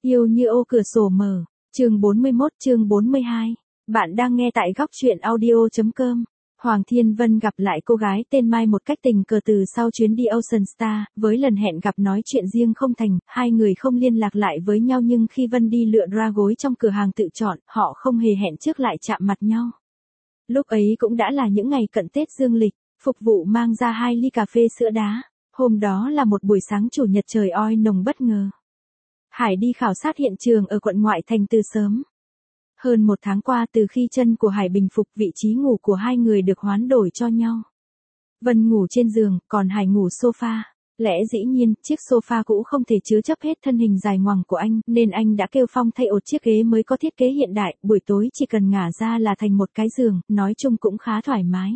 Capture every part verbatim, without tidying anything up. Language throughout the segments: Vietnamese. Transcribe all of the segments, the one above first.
Yêu như ô cửa sổ mở, chương bốn mươi mốt chương bốn mươi hai. Bạn đang nghe tại góc truyện audio.com. Hoàng Thiên Vân gặp lại cô gái tên Mai một cách tình cờ từ sau chuyến đi Ocean Star, với lần hẹn gặp nói chuyện riêng không thành, hai người không liên lạc lại với nhau nhưng khi Vân đi lựa bra gối trong cửa hàng tự chọn, họ không hề hẹn trước lại chạm mặt nhau. Lúc ấy cũng đã là những ngày cận Tết dương lịch, phục vụ mang ra hai ly cà phê sữa đá. Hôm đó là một buổi sáng chủ nhật trời oi nồng bất ngờ. Hải đi khảo sát hiện trường ở quận ngoại thành từ sớm. Hơn một tháng qua từ khi chân của Hải bình phục, vị trí ngủ của hai người được hoán đổi cho nhau. Vân ngủ trên giường, còn Hải ngủ sofa. Lẽ dĩ nhiên, chiếc sofa cũ không thể chứa chấp hết thân hình dài ngoằng của anh, nên anh đã kêu Phong thay ột chiếc ghế mới có thiết kế hiện đại, buổi tối chỉ cần ngả ra là thành một cái giường, nói chung cũng khá thoải mái.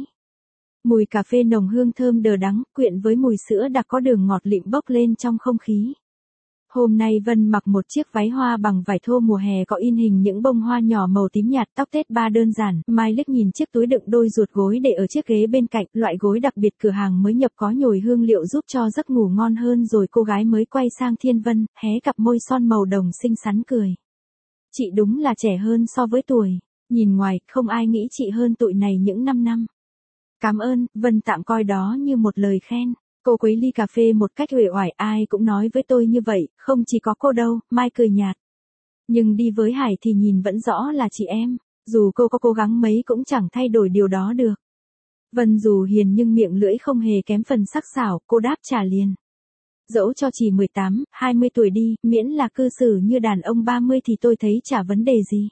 Mùi cà phê nồng hương thơm đờ đắng, quyện với mùi sữa đặc có đường ngọt lịm bốc lên trong không khí. Hôm nay Vân mặc một chiếc váy hoa bằng vải thô mùa hè có in hình những bông hoa nhỏ màu tím nhạt, tóc tết ba đơn giản. Mai liếc nhìn chiếc túi đựng đôi ruột gối để ở chiếc ghế bên cạnh, loại gối đặc biệt cửa hàng mới nhập có nhồi hương liệu giúp cho giấc ngủ ngon hơn. Rồi cô gái mới quay sang Thiên Vân, hé cặp môi son màu đồng xinh xắn cười. Chị đúng là trẻ hơn so với tuổi. Nhìn ngoài, không ai nghĩ chị hơn tụi này những năm năm. Cảm ơn, Vân tạm coi đó như một lời khen. Cô quấy ly cà phê một cách uể oải, ai cũng nói với tôi như vậy, không chỉ có cô đâu. Mai cười nhạt. Nhưng đi với Hải thì nhìn vẫn rõ là chị em, dù cô có cố gắng mấy cũng chẳng thay đổi điều đó được. Vân dù hiền nhưng miệng lưỡi không hề kém phần sắc sảo, cô đáp trả liền. Dẫu cho chỉ mười tám, hai mươi tuổi đi, miễn là cư xử như đàn ông ba mươi thì tôi thấy chả vấn đề gì.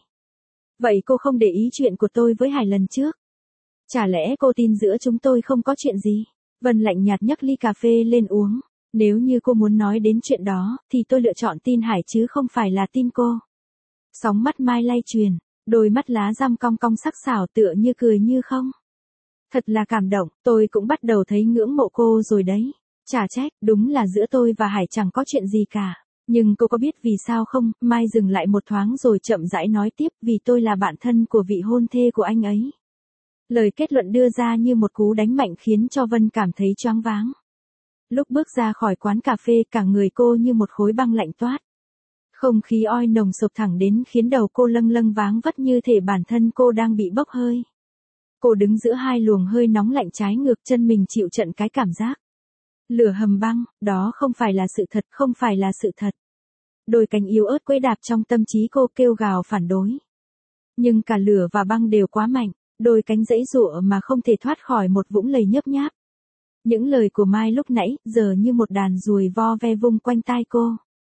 Vậy cô không để ý chuyện của tôi với Hải lần trước? Chả lẽ cô tin giữa chúng tôi không có chuyện gì? Vân lạnh nhạt nhấc ly cà phê lên uống. Nếu như cô muốn nói đến chuyện đó, thì tôi lựa chọn tin Hải chứ không phải là tin cô. Sóng mắt Mai lay truyền, đôi mắt lá răm cong cong sắc sảo tựa như cười như không. Thật là cảm động, tôi cũng bắt đầu thấy ngưỡng mộ cô rồi đấy. Chả trách, đúng là giữa tôi và Hải chẳng có chuyện gì cả. Nhưng cô có biết vì sao không? Mai dừng lại một thoáng rồi chậm rãi nói tiếp, vì tôi là bạn thân của vị hôn thê của anh ấy. Lời kết luận đưa ra như một cú đánh mạnh khiến cho Vân cảm thấy choáng váng. Lúc bước ra khỏi quán cà phê, cả người cô như một khối băng lạnh toát. Không khí oi nồng sộc thẳng đến khiến đầu cô lâng lâng váng vất như thể bản thân cô đang bị bốc hơi. Cô đứng giữa hai luồng hơi nóng lạnh trái ngược, chân mình chịu trận cái cảm giác. Lửa hầm băng, đó không phải là sự thật, không phải là sự thật. Đôi cánh yếu ớt quẫy đạp trong tâm trí cô kêu gào phản đối. Nhưng cả lửa và băng đều quá mạnh. Đôi cánh giãy giụa mà không thể thoát khỏi một vũng lầy nhấp nháp. Những lời của Mai lúc nãy, giờ như một đàn ruồi vo ve vung quanh tai cô.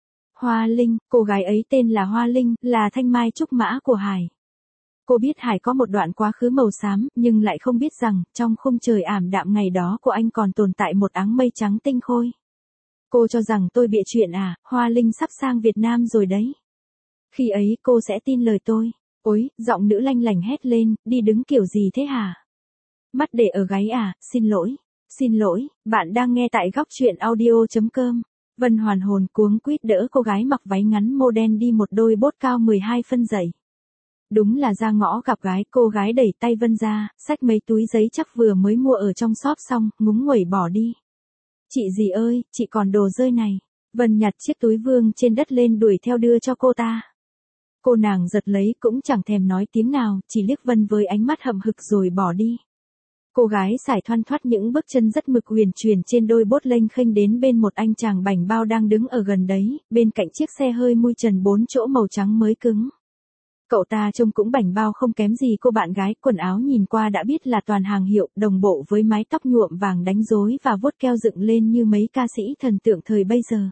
Hoa Linh, cô gái ấy tên là Hoa Linh, là thanh mai trúc mã của Hải. Cô biết Hải có một đoạn quá khứ màu xám, nhưng lại không biết rằng, trong khung trời ảm đạm ngày đó của anh còn tồn tại một áng mây trắng tinh khôi. Cô cho rằng tôi bịa chuyện à, Hoa Linh sắp sang Việt Nam rồi đấy. Khi ấy cô sẽ tin lời tôi. Ôi, giọng nữ lanh lảnh hét lên, đi đứng kiểu gì thế hả? Mắt để ở gáy à, xin lỗi, xin lỗi, bạn đang nghe tại góc truyện audio.com. Vân hoàn hồn cuống quýt đỡ cô gái mặc váy ngắn mô đen đi một đôi bốt cao mười hai phân dày. Đúng là ra ngõ gặp gái, cô gái đẩy tay Vân ra, xách mấy túi giấy chắc vừa mới mua ở trong shop xong, ngúng nguẩy bỏ đi. Chị gì ơi, chị còn đồ rơi này. Vân nhặt chiếc túi vương trên đất lên đuổi theo đưa cho cô ta. Cô nàng giật lấy cũng chẳng thèm nói tiếng nào, chỉ liếc Vân với ánh mắt hậm hực rồi bỏ đi. Cô gái sải thoăn thoắt những bước chân rất mực huyền chuyển trên đôi bốt lênh khênh đến bên một anh chàng bảnh bao đang đứng ở gần đấy, bên cạnh chiếc xe hơi mui trần bốn chỗ màu trắng mới cứng. Cậu ta trông cũng bảnh bao không kém gì cô bạn gái, quần áo nhìn qua đã biết là toàn hàng hiệu, đồng bộ với mái tóc nhuộm vàng đánh rối và vuốt keo dựng lên như mấy ca sĩ thần tượng thời bây giờ.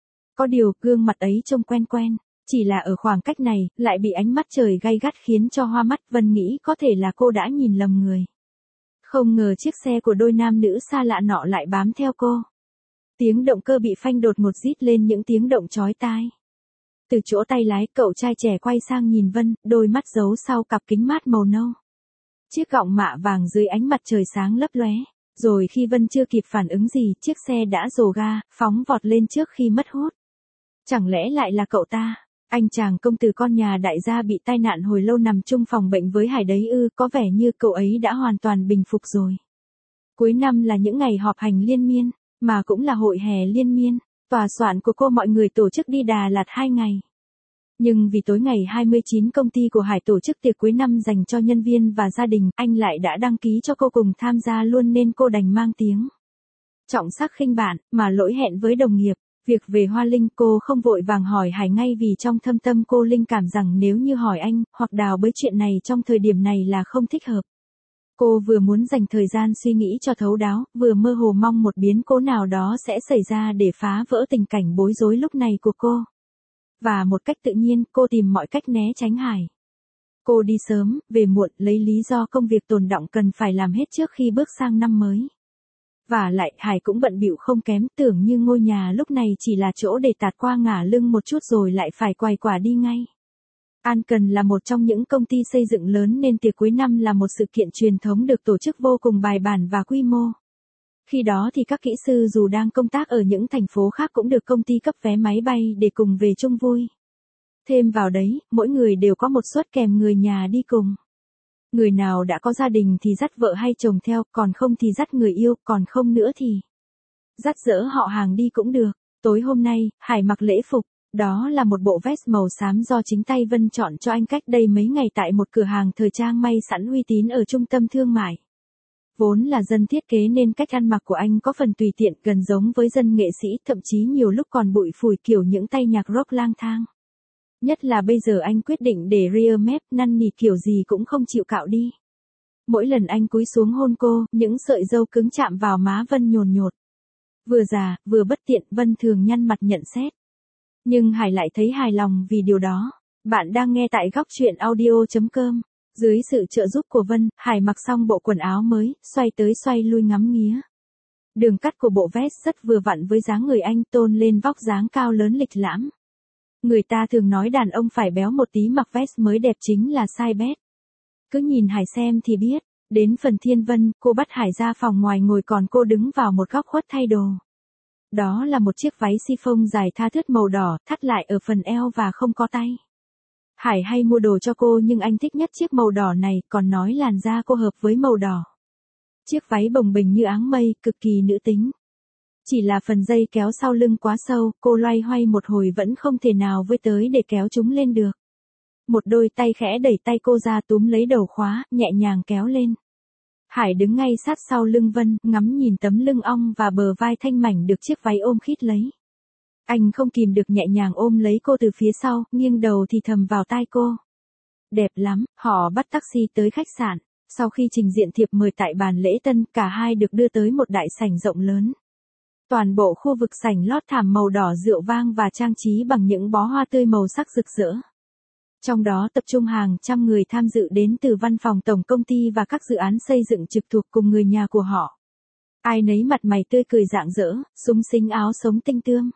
Có điều, gương mặt ấy trông quen quen. Chỉ là ở khoảng cách này, lại bị ánh mắt trời gay gắt khiến cho hoa mắt. Vân nghĩ có thể là cô đã nhìn lầm người. Không ngờ chiếc xe của đôi nam nữ xa lạ nọ lại bám theo cô. Tiếng động cơ bị phanh đột ngột rít lên những tiếng động chói tai. Từ chỗ tay lái, cậu trai trẻ quay sang nhìn Vân, đôi mắt giấu sau cặp kính mát màu nâu. Chiếc gọng mạ vàng dưới ánh mặt trời sáng lấp lóe. Rồi khi Vân chưa kịp phản ứng gì, chiếc xe đã rồ ga, phóng vọt lên trước khi mất hút. Chẳng lẽ lại là cậu ta? Anh chàng công tử con nhà đại gia bị tai nạn hồi lâu nằm chung phòng bệnh với Hải đấy ư, có vẻ như cậu ấy đã hoàn toàn bình phục rồi. Cuối năm là những ngày họp hành liên miên, mà cũng là hội hè liên miên. Tòa soạn của cô mọi người tổ chức đi Đà Lạt hai ngày. Nhưng vì tối ngày hai mươi chín công ty của Hải tổ chức tiệc cuối năm dành cho nhân viên và gia đình, anh lại đã đăng ký cho cô cùng tham gia luôn nên cô đành mang tiếng trọng sắc khinh bạn, mà lỗi hẹn với đồng nghiệp. Việc về Hoa Linh cô không vội vàng hỏi Hải ngay vì trong thâm tâm cô linh cảm rằng nếu như hỏi anh, hoặc Đào bới chuyện này trong thời điểm này là không thích hợp. Cô vừa muốn dành thời gian suy nghĩ cho thấu đáo, vừa mơ hồ mong một biến cố nào đó sẽ xảy ra để phá vỡ tình cảnh bối rối lúc này của cô. Và một cách tự nhiên, cô tìm mọi cách né tránh Hải. Cô đi sớm, về muộn, lấy lý do công việc tồn đọng cần phải làm hết trước khi bước sang năm mới. Và lại, Hải cũng bận bịu không kém, tưởng như ngôi nhà lúc này chỉ là chỗ để tạt qua ngả lưng một chút rồi lại phải quay quả đi ngay. An Cần là một trong những công ty xây dựng lớn nên tiệc cuối năm là một sự kiện truyền thống được tổ chức vô cùng bài bản và quy mô. Khi đó thì các kỹ sư dù đang công tác ở những thành phố khác cũng được công ty cấp vé máy bay để cùng về chung vui. Thêm vào đấy, mỗi người đều có một suất kèm người nhà đi cùng. Người nào đã có gia đình thì dắt vợ hay chồng theo, còn không thì dắt người yêu, còn không nữa thì dắt dỡ họ hàng đi cũng được. Tối hôm nay, Hải mặc lễ phục. Đó là một bộ vest màu xám do chính tay Vân chọn cho anh cách đây mấy ngày tại một cửa hàng thời trang may sẵn uy tín ở trung tâm thương mại. Vốn là dân thiết kế nên cách ăn mặc của anh có phần tùy tiện, gần giống với dân nghệ sĩ, thậm chí nhiều lúc còn bụi phủi kiểu những tay nhạc rock lang thang. Nhất là bây giờ anh quyết định để rear mép, năn nỉ kiểu gì cũng không chịu cạo đi. Mỗi lần anh cúi xuống hôn cô, những sợi râu cứng chạm vào má Vân nhồn nhột. Vừa già, vừa bất tiện, Vân thường nhăn mặt nhận xét. Nhưng Hải lại thấy hài lòng vì điều đó. Bạn đang nghe tại góc truyện audio chấm com. Dưới sự trợ giúp của Vân, Hải mặc xong bộ quần áo mới, xoay tới xoay lui ngắm nghía. Đường cắt của bộ vest rất vừa vặn với dáng người anh, tôn lên vóc dáng cao lớn lịch lãm. Người ta thường nói đàn ông phải béo một tí mặc vest mới đẹp chính là sai bét. Cứ nhìn Hải xem thì biết. Đến phần Thiên Vân, cô bắt Hải ra phòng ngoài ngồi còn cô đứng vào một góc khuất thay đồ. Đó là một chiếc váy chiffon dài tha thướt màu đỏ, thắt lại ở phần eo và không có tay. Hải hay mua đồ cho cô nhưng anh thích nhất chiếc màu đỏ này, còn nói làn da cô hợp với màu đỏ. Chiếc váy bồng bềnh như áng mây, cực kỳ nữ tính. Chỉ là phần dây kéo sau lưng quá sâu, cô loay hoay một hồi vẫn không thể nào với tới để kéo chúng lên được. Một đôi tay khẽ đẩy tay cô ra túm lấy đầu khóa, nhẹ nhàng kéo lên. Hải đứng ngay sát sau lưng Vân, ngắm nhìn tấm lưng ong và bờ vai thanh mảnh được chiếc váy ôm khít lấy. Anh không kìm được nhẹ nhàng ôm lấy cô từ phía sau, nghiêng đầu thì thầm vào tai cô. Đẹp lắm, họ bắt taxi tới khách sạn. Sau khi trình diện thiệp mời tại bàn lễ tân, cả hai được đưa tới một đại sảnh rộng lớn. Toàn bộ khu vực sảnh lót thảm màu đỏ rượu vang và trang trí bằng những bó hoa tươi màu sắc rực rỡ. Trong đó tập trung hàng trăm người tham dự đến từ văn phòng tổng công ty và các dự án xây dựng trực thuộc cùng người nhà của họ. Ai nấy mặt mày tươi cười rạng rỡ, xúng xính áo sống tinh tươm.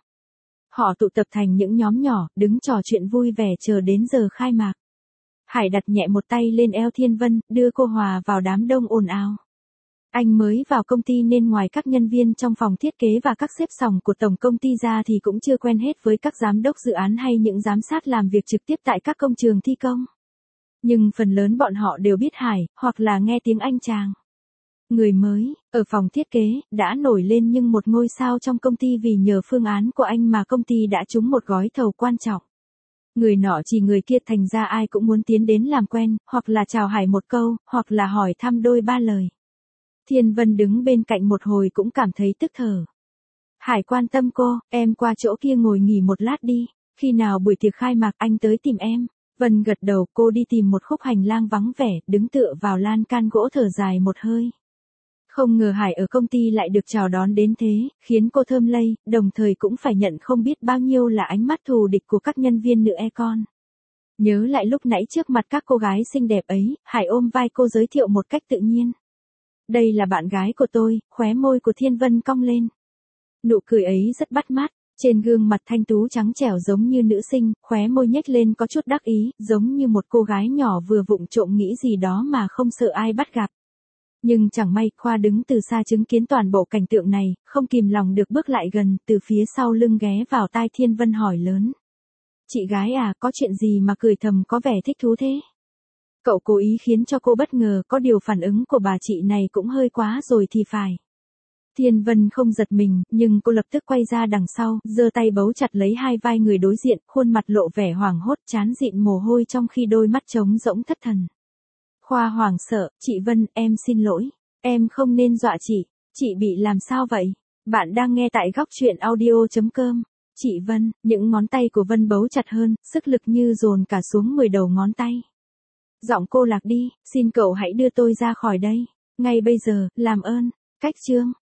Họ tụ tập thành những nhóm nhỏ, đứng trò chuyện vui vẻ chờ đến giờ khai mạc. Hải đặt nhẹ một tay lên eo Thiên Vân, đưa cô hòa vào đám đông ồn ào. Anh mới vào công ty nên ngoài các nhân viên trong phòng thiết kế và các xếp sòng của tổng công ty ra thì cũng chưa quen hết với các giám đốc dự án hay những giám sát làm việc trực tiếp tại các công trường thi công. Nhưng phần lớn bọn họ đều biết Hải, hoặc là nghe tiếng anh chàng. Người mới, ở phòng thiết kế, đã nổi lên nhưng một ngôi sao trong công ty vì nhờ phương án của anh mà công ty đã trúng một gói thầu quan trọng. Người nọ chỉ người kia thành ra ai cũng muốn tiến đến làm quen, hoặc là chào Hải một câu, hoặc là hỏi thăm đôi ba lời. Thiên Vân đứng bên cạnh một hồi cũng cảm thấy tức thở. Hải quan tâm cô, em qua chỗ kia ngồi nghỉ một lát đi, khi nào buổi tiệc khai mạc anh tới tìm em. Vân gật đầu, cô đi tìm một khúc hành lang vắng vẻ, đứng tựa vào lan can gỗ thở dài một hơi. Không ngờ Hải ở công ty lại được chào đón đến thế, khiến cô thơm lây, đồng thời cũng phải nhận không biết bao nhiêu là ánh mắt thù địch của các nhân viên nữ econ. Nhớ lại lúc nãy trước mặt các cô gái xinh đẹp ấy, Hải ôm vai cô giới thiệu một cách tự nhiên. Đây là bạn gái của tôi, khóe môi của Thiên Vân cong lên. Nụ cười ấy rất bắt mắt, trên gương mặt thanh tú trắng trẻo giống như nữ sinh, khóe môi nhếch lên có chút đắc ý, giống như một cô gái nhỏ vừa vụng trộm nghĩ gì đó mà không sợ ai bắt gặp. Nhưng chẳng may, Khoa đứng từ xa chứng kiến toàn bộ cảnh tượng này, không kìm lòng được bước lại gần, từ phía sau lưng ghé vào tai Thiên Vân hỏi lớn. Chị gái à, có chuyện gì mà cười thầm có vẻ thích thú thế? Cậu cố ý khiến cho cô bất ngờ, có điều phản ứng của bà chị này cũng hơi quá rồi thì phải. Thiên Vân không giật mình, nhưng cô lập tức quay ra đằng sau, giơ tay bấu chặt lấy hai vai người đối diện, khuôn mặt lộ vẻ hoảng hốt, trán dịn mồ hôi trong khi đôi mắt trống rỗng thất thần. Khoa hoảng sợ, chị Vân, em xin lỗi, em không nên dọa chị, chị bị làm sao vậy? Bạn đang nghe tại góc chuyện audio.com. Chị Vân, những ngón tay của Vân bấu chặt hơn, sức lực như dồn cả xuống mười đầu ngón tay. Giọng cô lạc đi, xin cậu hãy đưa tôi ra khỏi đây, ngay bây giờ, làm ơn. Cách chương,